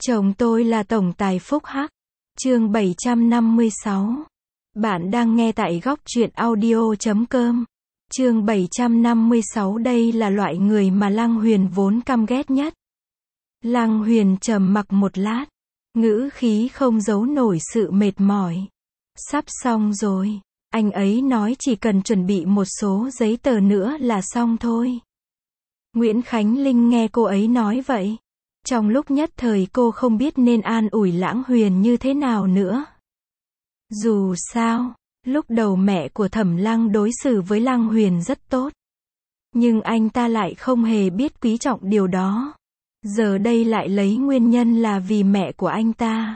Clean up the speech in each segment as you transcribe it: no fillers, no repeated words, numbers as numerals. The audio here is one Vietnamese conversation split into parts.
Chồng tôi là tổng tài phúc hắc. Chương 756. Bạn đang nghe tại góc truyện audio.com. Chương 756. Đây là loại người mà Lăng Huyền vốn căm ghét nhất. Lăng Huyền trầm mặc một lát, ngữ khí không giấu nổi sự mệt mỏi. Sắp xong rồi, anh ấy nói chỉ cần chuẩn bị một số giấy tờ nữa là xong thôi. Nguyễn Khánh Linh nghe cô ấy nói vậy, trong lúc nhất thời cô không biết nên an ủi Lăng Huyền như thế nào nữa. Dù sao, lúc đầu mẹ của Thẩm Lăng đối xử với Lăng Huyền rất tốt, nhưng anh ta lại không hề biết quý trọng điều đó. Giờ đây lại lấy nguyên nhân là vì mẹ của anh ta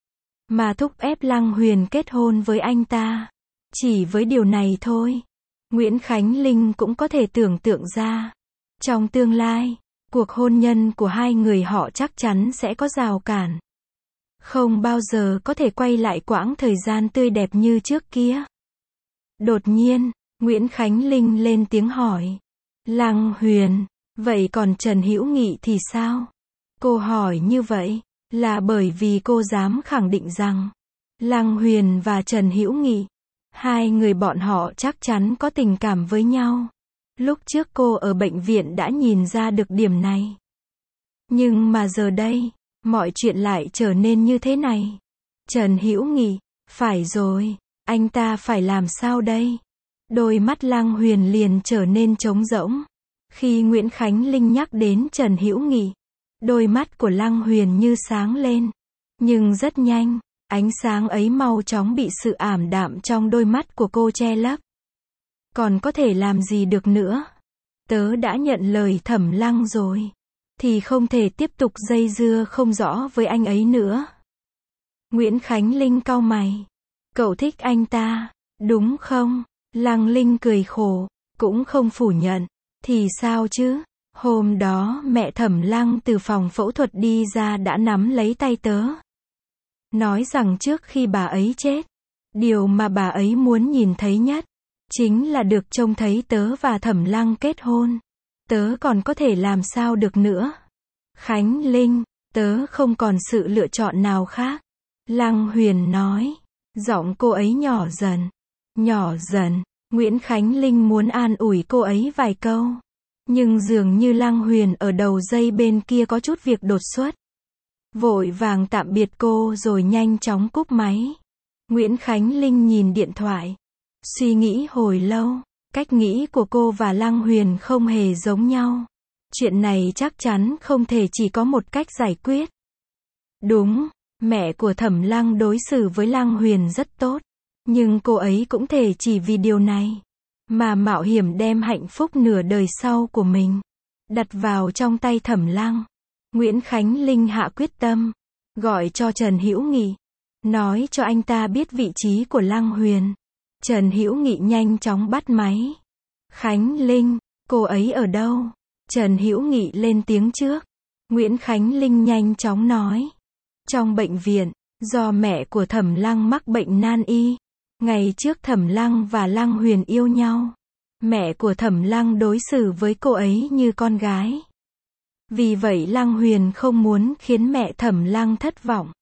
mà thúc ép Lăng Huyền kết hôn với anh ta. Chỉ với điều này thôi, Nguyễn Khánh Linh cũng có thể tưởng tượng ra, trong tương lai, cuộc hôn nhân của hai người họ chắc chắn sẽ có rào cản. Không bao giờ có thể quay lại quãng thời gian tươi đẹp như trước kia. Đột nhiên, Nguyễn Khánh Linh lên tiếng hỏi. Lăng Huyền, vậy còn Trần Hữu Nghị thì sao? Cô hỏi như vậy là bởi vì cô dám khẳng định rằng Lăng Huyền và Trần Hữu Nghị, hai người bọn họ chắc chắn có tình cảm với nhau. Lúc trước cô ở bệnh viện đã nhìn ra được điểm này. Nhưng mà giờ đây, mọi chuyện lại trở nên như thế này. Trần Hữu Nghị, phải rồi, anh ta phải làm sao đây? Đôi mắt Lăng Huyền liền trở nên trống rỗng. Khi Nguyễn Khánh Linh nhắc đến Trần Hữu Nghị, đôi mắt của Lăng Huyền như sáng lên. Nhưng rất nhanh, ánh sáng ấy mau chóng bị sự ảm đạm trong đôi mắt của cô che lấp. Còn có thể làm gì được nữa? Tớ đã nhận lời Thẩm Lăng rồi, thì không thể tiếp tục dây dưa không rõ với anh ấy nữa. Nguyễn Khánh Linh cau mày. Cậu thích anh ta, đúng không? Lăng Linh cười khổ, cũng không phủ nhận. Thì sao chứ? Hôm đó mẹ Thẩm Lăng từ phòng phẫu thuật đi ra đã nắm lấy tay tớ, nói rằng trước khi bà ấy chết, điều mà bà ấy muốn nhìn thấy nhất chính là được trông thấy tớ và Thẩm Lăng kết hôn. Tớ còn có thể làm sao được nữa? Khánh Linh, tớ không còn sự lựa chọn nào khác. Lăng Huyền nói. Giọng cô ấy nhỏ dần. Nhỏ dần. Nguyễn Khánh Linh muốn an ủi cô ấy vài câu. Nhưng dường như Lăng Huyền ở đầu dây bên kia có chút việc đột xuất. Vội vàng tạm biệt cô rồi nhanh chóng cúp máy. Nguyễn Khánh Linh nhìn điện thoại, suy nghĩ hồi lâu. Cách nghĩ của cô và Lăng Huyền không hề giống nhau. Chuyện này chắc chắn không thể chỉ có một cách giải quyết. Đúng, mẹ của Thẩm Lăng đối xử với Lăng Huyền rất tốt. Nhưng cô ấy cũng thể chỉ vì điều này mà mạo hiểm đem hạnh phúc nửa đời sau của mình đặt vào trong tay Thẩm Lăng. Nguyễn Khánh Linh hạ quyết tâm, gọi cho Trần Hữu Nghị, nói cho anh ta biết vị trí của Lăng Huyền. Trần Hữu Nghị nhanh chóng bắt máy. Khánh Linh, cô ấy ở đâu? Trần Hữu Nghị lên tiếng trước. Nguyễn Khánh Linh nhanh chóng nói. Trong bệnh viện, do mẹ của Thẩm Lăng mắc bệnh nan y. Ngày trước Thẩm Lăng và Lăng Huyền yêu nhau, mẹ của Thẩm Lăng đối xử với cô ấy như con gái. Vì vậy Lăng Huyền không muốn khiến mẹ Thẩm Lăng thất vọng,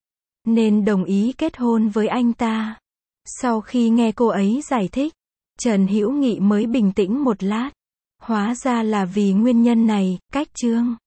nên đồng ý kết hôn với anh ta. Sau khi nghe cô ấy giải thích, Trần Hữu Nghị mới bình tĩnh một lát. Hóa ra là vì nguyên nhân này, cách Trương